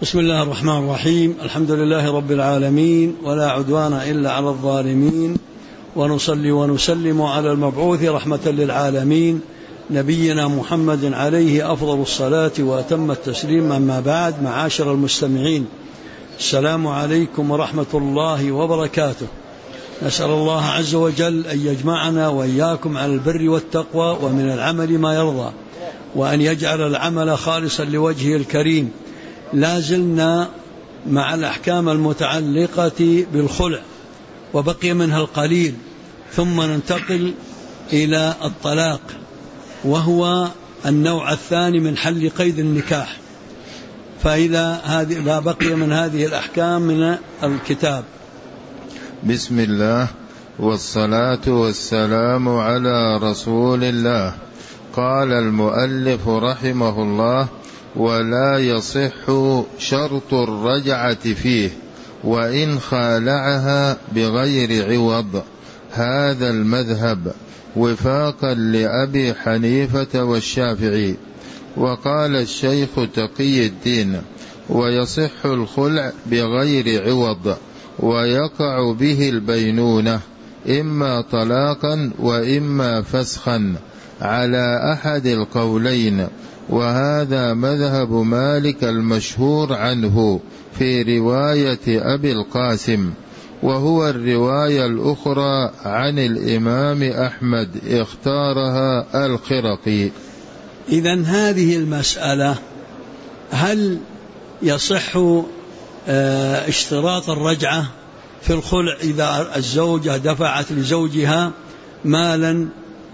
بسم الله الرحمن الرحيم. الحمد لله رب العالمين، ولا عدوان إلا على الظالمين، ونصلي ونسلم على المبعوث رحمة للعالمين نبينا محمد عليه أفضل الصلاة وأتم التسليم. أما بعد، معاشر المستمعين، السلام عليكم ورحمة الله وبركاته. نسأل الله عز وجل أن يجمعنا وإياكم على البر والتقوى ومن العمل ما يرضى، وأن يجعل العمل خالصا لوجهه الكريم. لا زلنا مع الأحكام المتعلقة بالخلع، وبقي منها القليل، ثم ننتقل إلى الطلاق، وهو النوع الثاني من حل قيد النكاح. فإذا لا بقي من هذه الأحكام من الكتاب. بسم الله والصلاة والسلام على رسول الله. قال المؤلف رحمه الله: ولا يصح شرط الرجعة فيه وإن خالعها بغير عوض. هذا المذهب وفاقا لأبي حنيفة والشافعي. وقال الشيخ تقي الدين: ويصح الخلع بغير عوض، ويقع به البينونة، إما طلاقا وإما فسخا، على أحد القولين. وهذا مذهب مالك المشهور عنه في رواية أبي القاسم، وهو الرواية الأخرى عن الإمام أحمد اختارها الخرقي. إذن هذه المسألة: هل يصح اشتراط الرجعة في الخلع إذا الزوجة دفعت لزوجها مالا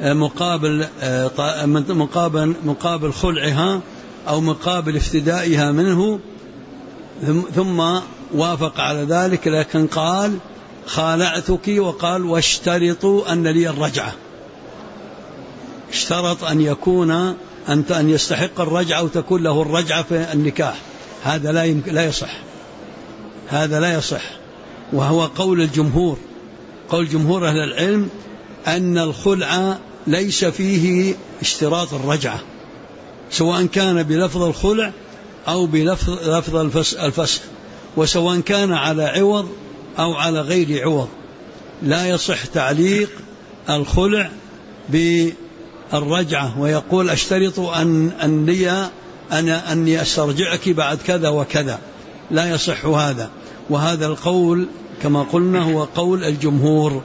مقابل خلعها أو مقابل افتدائها منه، ثم وافق على ذلك، لكن قال خالعتك، وقال واشترطوا أن لي الرجعة. اشترط أن يكون أن يستحق الرجعة وتكون له الرجعة في النكاح. هذا لا يصح، هذا لا يصح. وهو قول الجمهور، قول جمهور أهل العلم، أن الخلع ليس فيه اشتراط الرجعة، سواء كان بلفظ الخلع أو بلفظ الفسخ، وسواء كان على عوض أو على غير عوض. لا يصح تعليق الخلع بالرجعة ويقول اشترط أني أسترجعك بعد كذا وكذا. لا يصح هذا. وهذا القول كما قلنا هو قول الجمهور،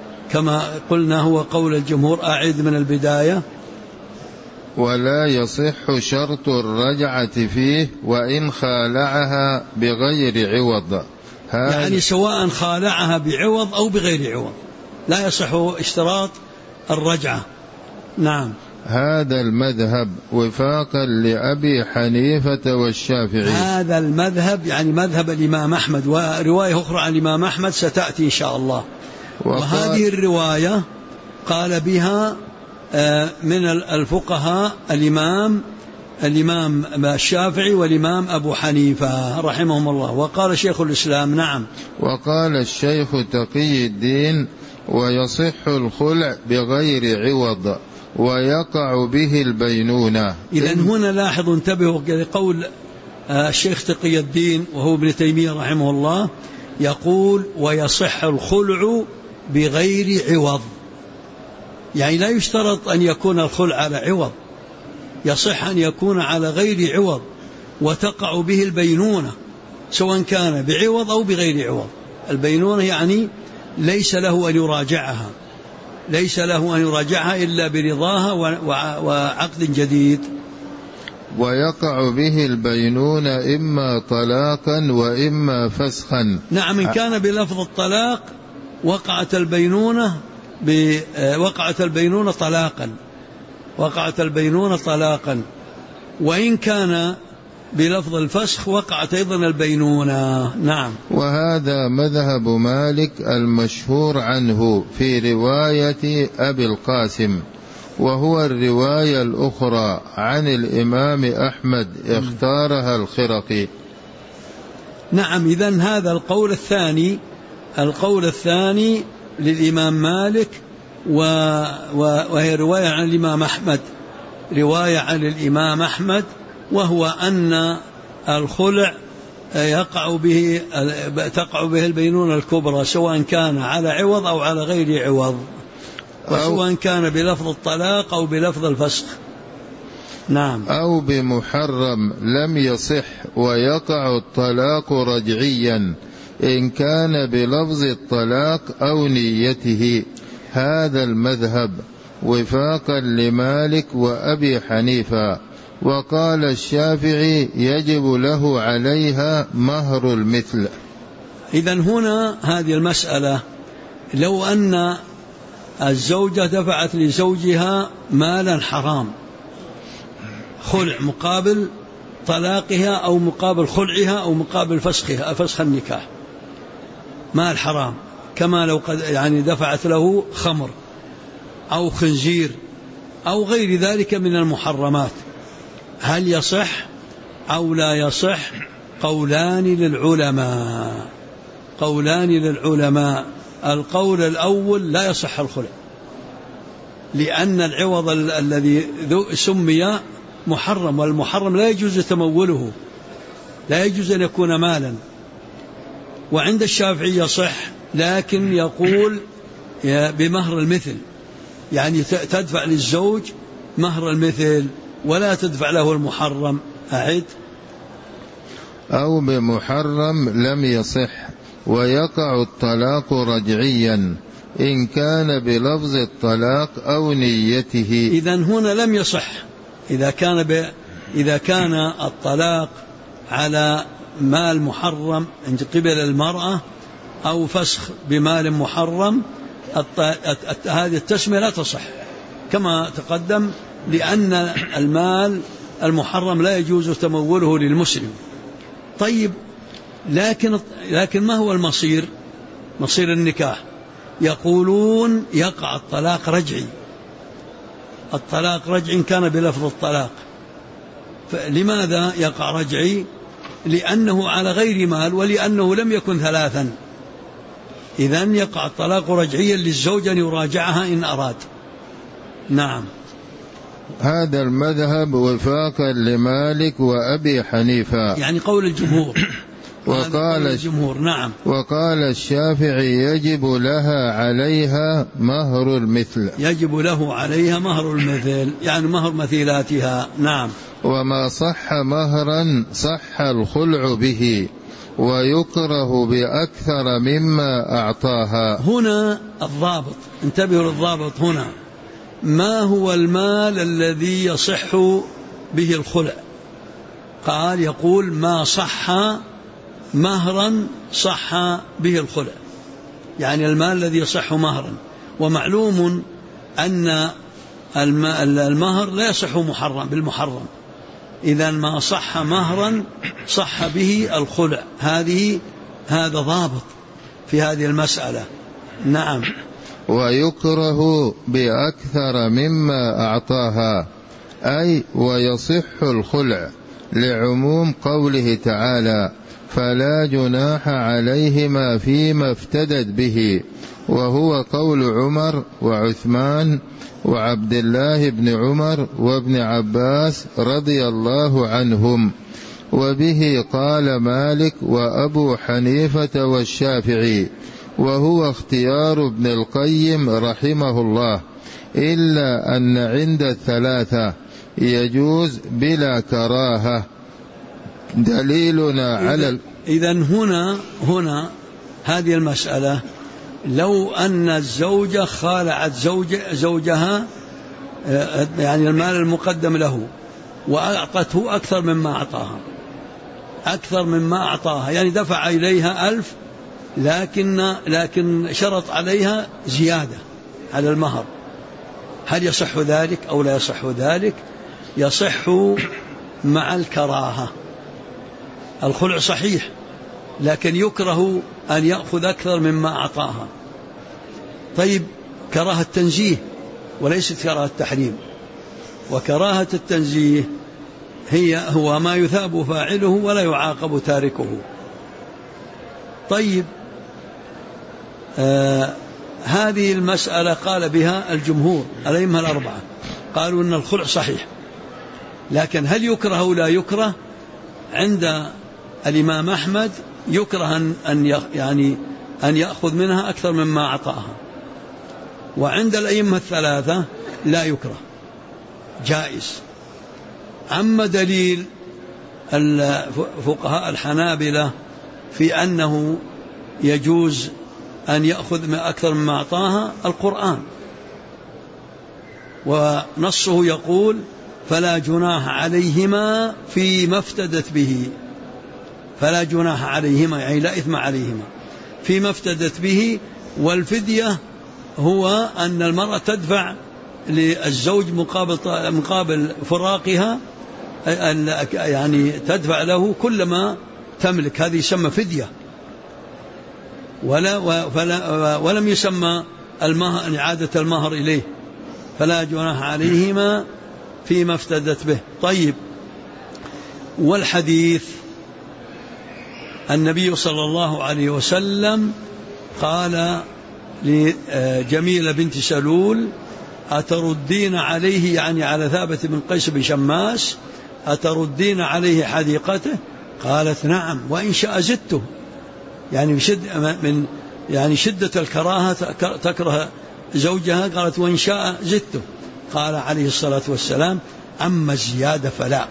أعيد من البداية: ولا يصح شرط الرجعة فيه وإن خالعها بغير عوض. يعني سواء خالعها بعوض أو بغير عوض لا يصح اشتراط الرجعة. نعم. هذا المذهب وفاقا لأبي حنيفة والشافعي. هذا المذهب يعني مذهب الإمام أحمد، ورواية أخرى عن الإمام أحمد ستأتي إن شاء الله. وهذه الرواية قال بها من الفقهاء الإمام الشافعي والإمام أبو حنيفة رحمهم الله. وقال شيخ الإسلام: نعم. وقال الشيخ تقي الدين: ويصح الخلع بغير عوض، ويقع به البينونة. إذن هنا لاحظوا، انتبهوا لقول الشيخ تقي الدين وهو ابن تيمية رحمه الله، يقول: ويصح الخلع بغير عوض. يعني لا يشترط أن يكون الخلع على عوض، يصح أن يكون على غير عوض، وتقع به البينونة سواء كان بعوض أو بغير عوض. البينونة يعني ليس له أن يراجعها إلا برضاها وعقد جديد. ويقع به البينونة إما طلاقا وإما فسخا. نعم، إن كان بلفظ الطلاق وقعت البينونة طلاقا، وإن كان بلفظ الفسخ وقعت أيضا البينونة. نعم. وهذا مذهب مالك المشهور عنه في رواية أبي القاسم، وهو الرواية الأخرى عن الإمام أحمد اختارها الخرقي. نعم. إذن هذا القول الثاني للإمام مالك، وهي رواية عن الإمام أحمد، وهو أن الخلع تقع به البينونة الكبرى، سواء كان على عوض أو على غير عوض، وسواء كان بلفظ الطلاق أو بلفظ الفسخ. نعم. أو بمحرم لم يصح ويقع الطلاق رجعيا إن كان بلفظ الطلاق أو نيته. هذا المذهب وفاقا لمالك وأبي حنيفة. وقال الشافعي يجب له عليها مهر المثل. إذن هنا هذه المسألة، لو أن الزوجة دفعت لزوجها مالا حرام، خلع مقابل طلاقها أو مقابل خلعها أو مقابل فسخها، فسخ النكاح، مال حرام، كما لو قد دفعت له خمر أو خنزير أو غير ذلك من المحرمات، هل يصح أو لا يصح؟ قولان للعلماء. القول الأول لا يصح الخلع، لأن العوض الذي سمي محرم، والمحرم لا يجوز تموله، لا يجوز أن يكون مالا. وعند الشافعي يصح، لكن يقول بمهر المثل، يعني تدفع للزوج مهر المثل ولا تدفع له المحرم. أعد. أو بمحرم لم يصح ويقع الطلاق رجعيا إن كان بلفظ الطلاق أو نيته. إذن هنا لم يصح. إذا كان الطلاق على مال محرم عند قبل المرأة أو فسخ بمال محرم، هذه التسمية لا تصح كما تقدم، لأن المال المحرم لا يجوز تموله للمسلم. طيب، لكن ما هو المصير؟ مصير النكاح، يقولون يقع الطلاق رجعي. الطلاق رجعي كان بلفظ الطلاق. لماذا يقع رجعي؟ لأنه على غير مال، ولأنه لم يكن ثلاثا. إذن يقع الطلاق رجعيا للزوج أن يراجعها إن أراد. نعم. هذا المذهب وفاقا لمالك وأبي حنيفة، يعني قول الجمهور. نعم. وقال الشافعي يجب لها عليها مهر المثل. يجب له عليها مهر المثل، يعني مهر مثيلاتها. نعم. وما صح مهرا صح الخلع به، ويكره بأكثر مما أعطاها. هنا الضابط، انتبهوا للضابط هنا، ما هو المال الذي يصح به الخلع؟ يقول ما صح مهرا صح به الخلع، يعني المال الذي يصح مهرا. ومعلوم أن المهر لا يصح بالمحرم. إذا ما صح مهرا صح به الخلع. هذا ضابط في هذه المسألة. نعم. ويكره بأكثر مما أعطاها، أي ويصح الخلع، لعموم قوله تعالى فلا جناح عليهما فيما افتدت به، وهو قول عمر وعثمان وعبد الله بن عمر وابن عباس رضي الله عنهم. وبه قال مالك وأبو حنيفة والشافعي، وهو اختيار ابن القيم رحمه الله، إلا أن عند الثلاثة يجوز بلا كراهة. دليلنا على إذن هنا هذه المسألة، لو أن الزوجة خالعت زوجها، يعني المال المقدم له، وأعطته أكثر مما أعطاها، يعني دفع إليها 1000، لكن شرط عليها زيادة على المهر، هل يصح ذلك أو لا يصح ذلك؟ يصح مع الكراهة. الخلع صحيح، لكن يكره أن يأخذ أكثر مما أعطاها. طيب، كراهة التنزيه وليست كراهة التحريم، وكراهة التنزيه هو ما يثاب فاعله ولا يعاقب تاركه. طيب، هذه المسألة قال بها الجمهور الأئمة الأربعة، قالوا أن الخلع صحيح، لكن هل يكره أو لا يكره؟ عند الإمام أحمد يكره أن يأخذ منها أكثر مما أعطاها، وعند الأئمة الثلاثة لا يكره، جائز. أما دليل الفقهاء الحنابلة في أنه يجوز أن يأخذ أكثر مما أعطاها القرآن، ونصه يقول فلا جناح عليهما فيما افتدت به، فلا جناح عليهما يعني لا إثم عليهما فيما افتدت به. والفدية هو أن المرأة تدفع للزوج مقابل فراقها، يعني تدفع له كل ما تملك، هذه يسمى فدية. ولم يسمى المهر إعادة المهر إليه، فلا جناح عليهما فيما افتدت به. طيب، والحديث النبي صلى الله عليه وسلم قال لجميلة بنت سلول أتردين عليه، يعني على ثابت بن قيس بن شماس، أتردين عليه حديقته؟ قالت نعم وإن شاء زدته، يعني شدة الكراهة تكره زوجها، قالت وإن شاء زدته. قال عليه الصلاة والسلام أما الزيادة فلا.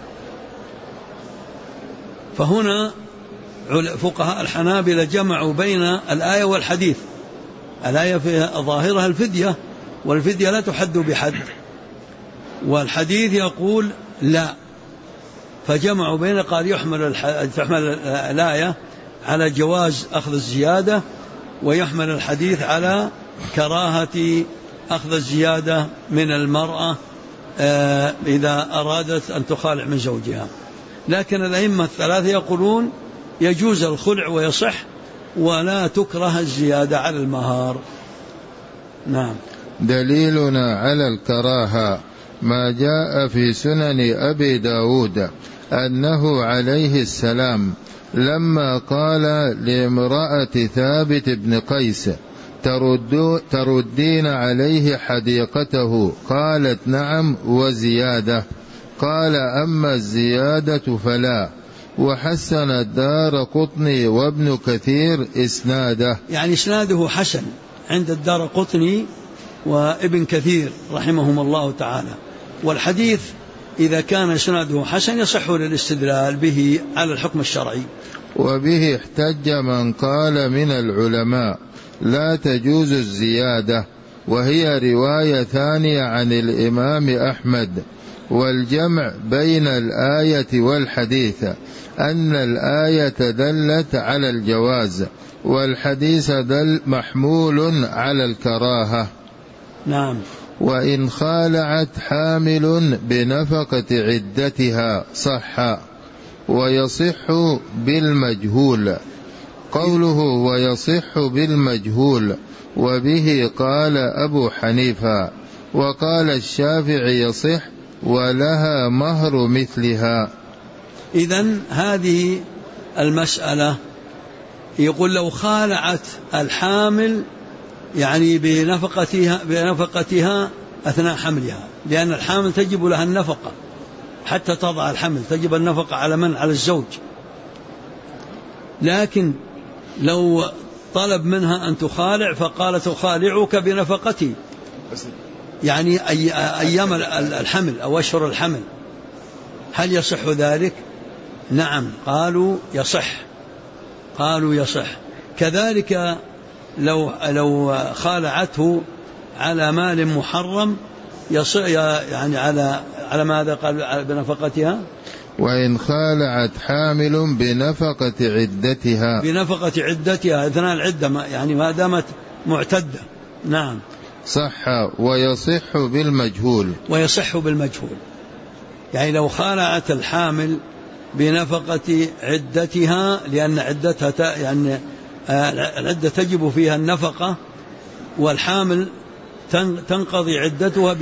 فهنا فقهاء الحنابلة جمعوا بين الآية والحديث. الآية فيها ظاهرها الفدية، والفدية لا تحد بحد، والحديث يقول لا، فجمعوا بين، قال تحمل الآية على جواز أخذ الزيادة، ويحمل الحديث على كراهة أخذ الزيادة من المرأة إذا أرادت أن تخالع من زوجها. لكن الأئمة الثلاثة يقولون يجوز الخلع ويصح، ولا تكره الزيادة على المهار. نعم. دليلنا على الكراهة ما جاء في سنن أبي داود أنه عليه السلام لما قال لامرأة ثابت بن قيس تردين عليه حديقته؟ قالت نعم وزيادة. قال أما الزيادة فلا. وحسن الدارقطني وابن كثير إسناده، يعني إسناده حسن عند الدارقطني وابن كثير رحمهم الله تعالى. والحديث إذا كان إسناده حسن يصح للاستدلال به على الحكم الشرعي. وبه احتج من قال من العلماء لا تجوز الزيادة، وهي رواية ثانية عن الإمام أحمد. والجمع بين الآية والحديث أن الآية دلت على الجواز، والحديث دل محمول على الكراهة. نعم. وإن خالعت حامل بنفقة عدتها صح، ويصح بالمجهول. قوله ويصح بالمجهول وبه قال أبو حنيفة، وقال الشافعي يصح ولها مهر مثلها. إذن هذه المسألة يقول لو خالعت الحامل يعني بنفقتها أثناء حملها، لأن الحامل تجب لها النفقة حتى تضع الحمل، تجب النفقة على من؟ على الزوج. لكن لو طلب منها أن تخالع فقالت أخالعك بنفقتي، يعني أيام الحمل أو أشهر الحمل، هل يصح ذلك؟ نعم، قالوا يصح. كذلك لو خالعته على مال محرم يصح، يعني على ماذا قال بنفقتها؟ وإن خالعت حامل بنفقة عدتها أثناء العدة، يعني ما دامت معتدة. نعم. صح ويصح بالمجهول. يعني لو خالعت الحامل بنفقة عدتها، لأن عدتها يعني العدة تجب فيها النفقة، والحامل تنقضي عدتها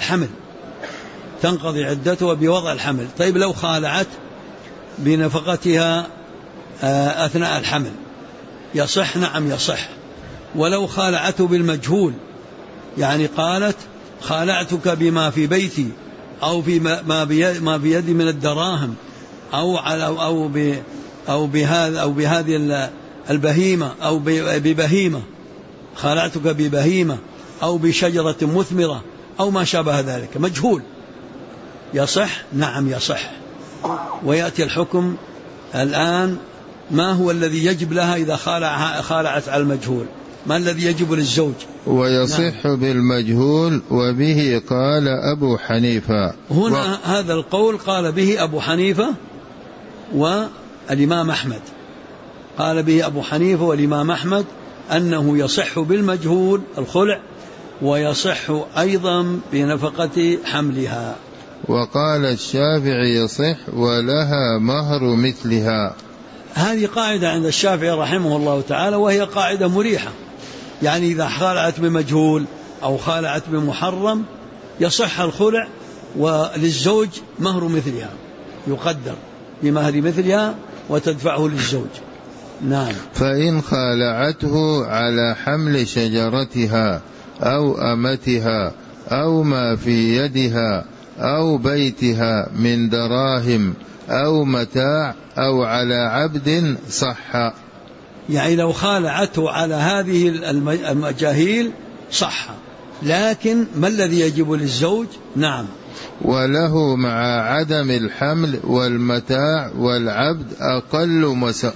بوضع الحمل. طيب لو خالعت بنفقتها أثناء الحمل يصح؟ نعم يصح. ولو خالعته بالمجهول، يعني قالت خالعتك بما في بيتي أو في ما بيدي من الدراهم أو أو بهذه البهيمة أو ببهيمة، خالعتك ببهيمة أو بشجرة مثمرة أو ما شابه ذلك، مجهول، يصح؟ نعم يصح. ويأتي الحكم الآن، ما هو الذي يجب لها إذا خالعت على المجهول؟ ما الذي يجب للزوج؟ ويصح نعم. بالمجهول، وبه قال أبو حنيفة. هنا هذا القول قال به أبو حنيفة والإمام أحمد، قال به أبو حنيفة والإمام أحمد أنه يصح بالمجهول الخلع، ويصح أيضا بنفقة حملها. وقال الشافعي يصح ولها مهر مثلها. هذه قاعدة عند الشافعي رحمه الله تعالى، وهي قاعدة مريحة، يعني إذا خالعت بمجهول أو خالعت بمحرم يصح الخلع، وللزوج مهر مثلها، يقدر بمهر مثلها وتدفعه للزوج. نعم. فإن خالعته على حمل شجرتها أو أمتها أو ما في يدها أو بيتها من دراهم أو متاع أو على عبد صح. يعني لو خالعته على هذه المجاهيل صح، لكن ما الذي يجب للزوج؟ نعم. وله مع عدم الحمل والمتاع والعبد أقل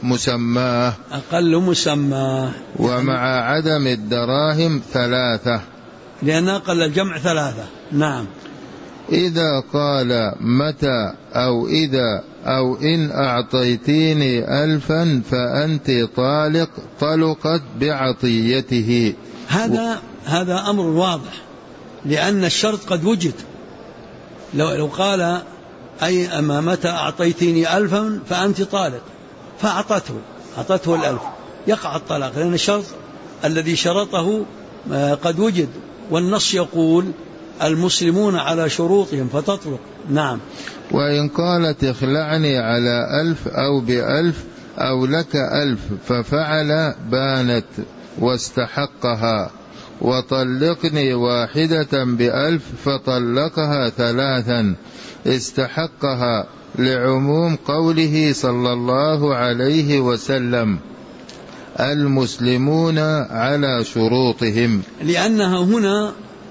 مسماه ومع عدم الدراهم 3، لأن أقل الجمع 3. نعم. إذا قال متى أو إذا أو إن أعطيتيني 1000 فأنت طالق، طلقت بعطيته. هذا أمر واضح، لأن الشرط قد وجد. لو قال أي أما متى أعطيتيني 1000 فأنت طالق، فأعطته 1000، يقع الطلاق، لأن الشرط الذي شرطه قد وجد، والنص يقول المسلمون على شروطهم فتطلق. نعم. وإن قالت اخلعني على 1000 أو ب1000 أو لك 1000 ففعل بانت واستحقها، وطلقني واحدة ب1000 فطلقها 3 استحقها، لعموم قوله صلى الله عليه وسلم المسلمون على شروطهم. لأنها هنا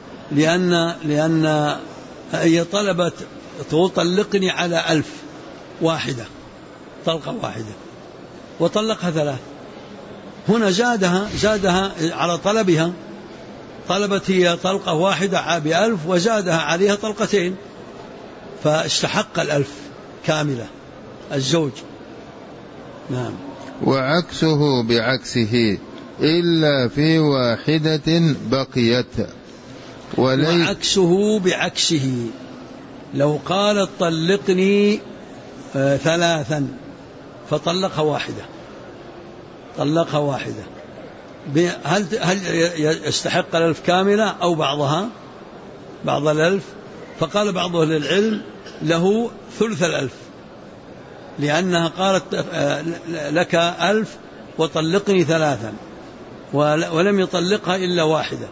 لأن هي طلبت تطلقني على 1000 واحدة، طلقة واحدة، وطلقها 3. هنا زادها على طلبها، طلبت هي طلقة واحدة ب1000 وزادها عليها 2، فاستحق 1000 كاملة الزوج. نعم. وعكسه بعكسه إلا في واحدة بقيت. وعكسه بعكسه، لو قالت طلقني 3 فطلقها واحدة، هل يستحق 1000 كاملة أو بعض 1000؟ فقال بعض أهل العلم له ثلث 1000، لأنها قالت لك 1000 وطلقني 3، ولم يطلقها إلا واحدة،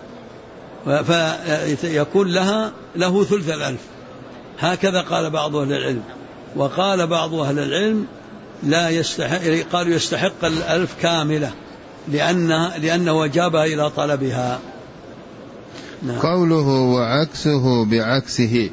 فيكون له ثلث 1000. هكذا قال بعض أهل العلم. وقال بعض أهل العلم لا يستحق، قالوا يستحق 1000 كاملة، لأنه أجابها إلى طلبها. نعم. قوله وعكسه بعكسه،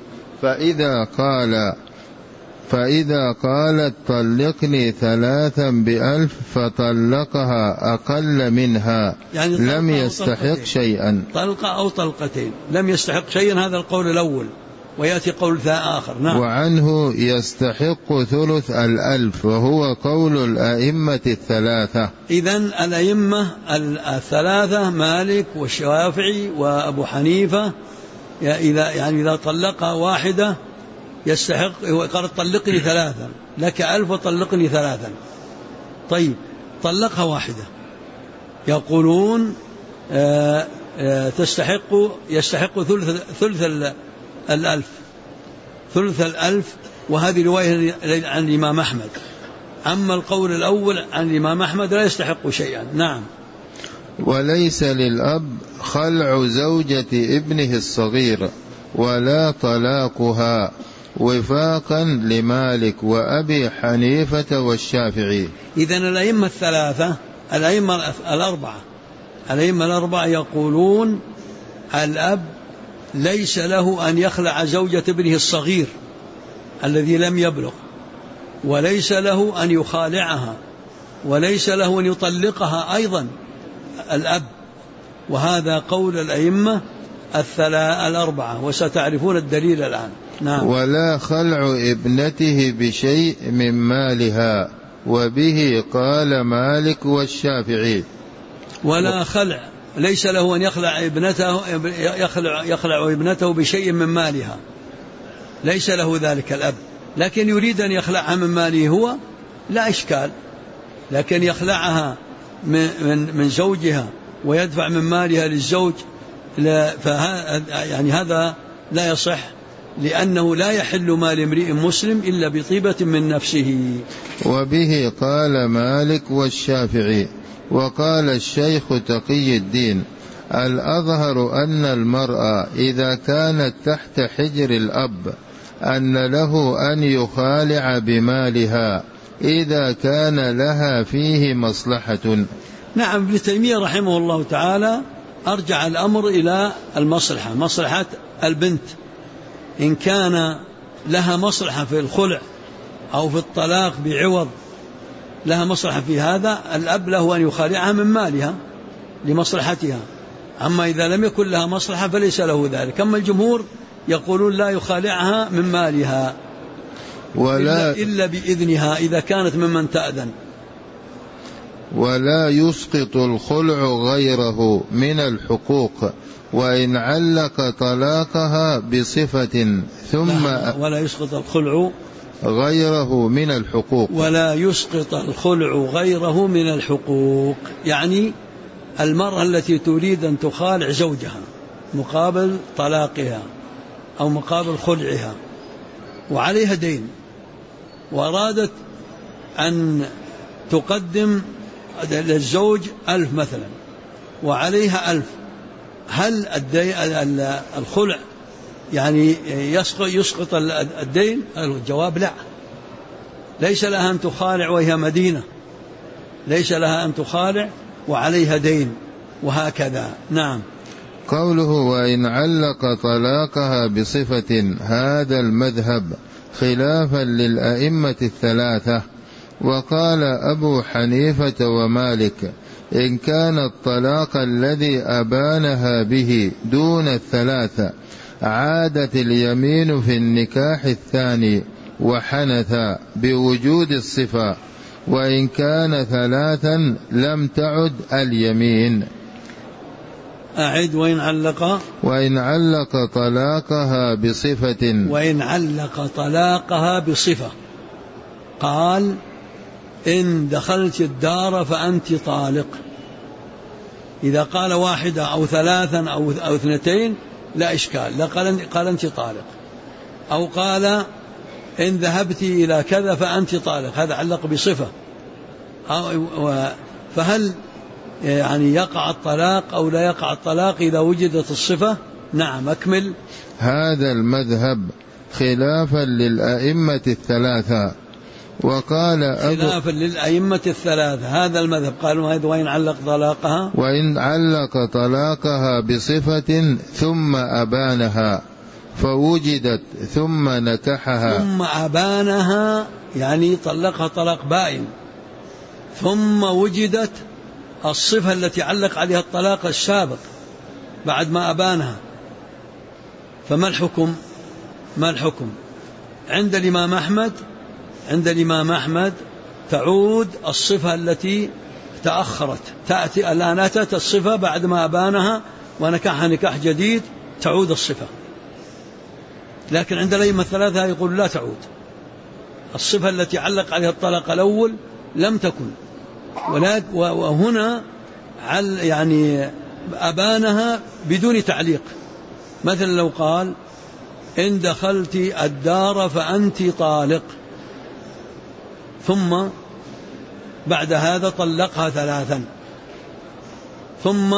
فإذا قالت طلقني 3 ب1000 فطلقها أقل منها، يعني لم يستحق شيئا. طلقة أو طلقتين لم يستحق شيئا، هذا القول الأول، ويأتي قول آخر. نعم. وعنه يستحق ثلث 1000، وهو قول الأئمة 3. إذن الأئمة 3 مالك والشافعي وأبو حنيفة، إذا طلقها واحدة يستحق، قال طلقني 3 لك 1000 وطلقني 3. طيب طلقها واحدة، يقولون يستحق ثلث 1000، وهذه رواية عن الإمام أحمد. أما القول الأول عن الإمام أحمد لا يستحق شيئا. نعم. وليس للأب خلع زوجة ابنه الصغير ولا طلاقها، وفاقا لمالك وأبي حنيفة والشافعي. إذن الأئمة الثلاثة، الأئمة الأربعة يقولون الأب ليس له أن يخلع زوجة ابنه الصغير الذي لم يبلغ، وليس له أن يخالعها، وليس له أن يطلقها أيضا الأب. وهذا قول الأئمة الأربعة، وستعرفون الدليل الآن. نعم. ولا خلع ابنته بشيء من مالها، وبه قال مالك والشافعي. ولا خلع، ليس له أن يخلع ابنته بشيء من مالها، ليس له ذلك الأب، لكن يريد أن يخلعها من ماله هو لا إشكال، لكن يخلعها من زوجها ويدفع من مالها للزوج يعني هذا لا يصح، لأنه لا يحل مال امرئ مسلم إلا بطيبة من نفسه. وبه قال مالك والشافعي. وقال الشيخ تقي الدين: الأظهر أن المرأة إذا كانت تحت حجر الأب أن له أن يخالع بمالها إذا كان لها فيه مصلحة. نعم. ابن تيمية رحمه الله تعالى أرجع الأمر إلى المصلحة، مصلحة البنت، إن كان لها مصلحة في الخلع أو في الطلاق بعوض، لها مصلحة في هذا، الأب له أن يخالعها من مالها لمصلحتها. أما إذا لم يكن لها مصلحة فليس له ذلك. أما الجمهور يقولون لا يخالعها من مالها إلا بإذنها إذا كانت ممن تأذن. ولا يسقط الخلع غيره من الحقوق وإن علق طلاقها بصفة ثم ولا يسقط الخلع غيره من الحقوق. ولا يسقط الخلع غيره من الحقوق، يعني المرأة التي تريد أن تخالع زوجها مقابل طلاقها أو مقابل خلعها وعليها دين، وأرادت أن تقدم للزوج 1000 مثلا وعليها 1000، هل الخلع يعني يسقط الدين؟ الجواب لا، ليس لها أن تخالع وهي مدينة، ليس لها أن تخالع وعليها دين، وهكذا. نعم. قوله وإن علق طلاقها بصفة، هذا المذهب خلافا للأئمة الثلاثة. وقال أبو حنيفة ومالك: إن كان الطلاق الذي أبانها به دون الثلاثة عادت اليمين في النكاح الثاني وحنث بوجود الصفة، وإن كان ثلاثا لم تعد اليمين. أعد. وإن علق طلاقها بصفة. وإن علق طلاقها بصفة، قال: إن دخلت الدار فأنت طالق. إذا قال واحدة أو ثلاثا أو اثنتين لا إشكال، لا قال أنت طالق، أو قال إن ذهبت إلى كذا فأنت طالق، هذا علق بصفة. فهل يعني يقع الطلاق أو لا يقع الطلاق إذا وجدت الصفة؟ نعم. أكمل. هذا المذهب خلافا للأئمة الثلاثة. وقال خلافا للأئمة الثلاثة، هذا المذهب. قالوا هذا وإن علق طلاقها بصفة ثم أبانها فوجدت ثم نكحها. ثم أبانها يعني طلقها طلاق بائن، ثم وجدت الصفة التي علق عليها الطلاق السابق بعد ما أبانها، فما الحكم؟ عند الإمام أحمد تعود الصفة التي تأخرت، تأتي الآن، أتت الصفة بعد ما أبانها ونكحها نكاح جديد، تعود الصفة. لكن عند الأئمة الثلاثة يقول لا تعود، الصفة التي علق عليها الطلاق الأول لم تكن، وهنا يعني أبانها بدون تعليق. مثلا لو قال إن دخلت الدار فأنت طالق، ثم بعد هذا طلقها 3، ثم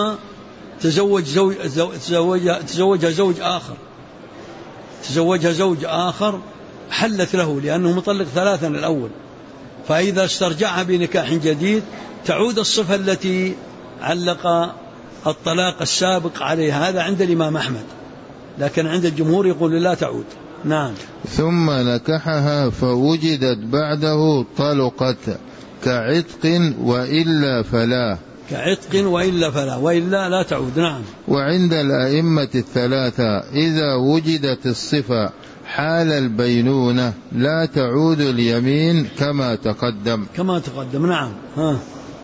تزوجها زوج آخر حلت له لأنه مطلق ثلاثا الأول، فإذا استرجعها بنكاح جديد تعود الصفة التي علق الطلاق السابق عليها. هذا عند الإمام أحمد، لكن عند الجمهور يقول لا تعود. نعم. ثم نكحها فوجدت بعده طلقت كعتق وإلا فلا. كعتق وإلا فلا، وإلا لا تعود. نعم. وعند الأئمة الثلاثة إذا وجدت الصفة حال البينونة لا تعود اليمين كما تقدم. كما تقدم. نعم.